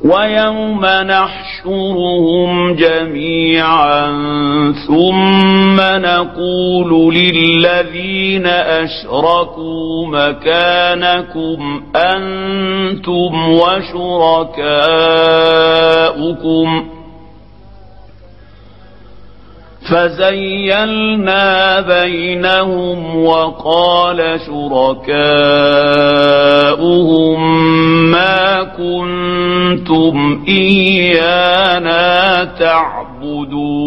ويوم نحشرهم جميعا ثم نقول للذين أشركوا مكانكم أنتم وشركاؤكم فزيلنا بينهم وقال شركاؤهم ما كنتم إيانا تعبدون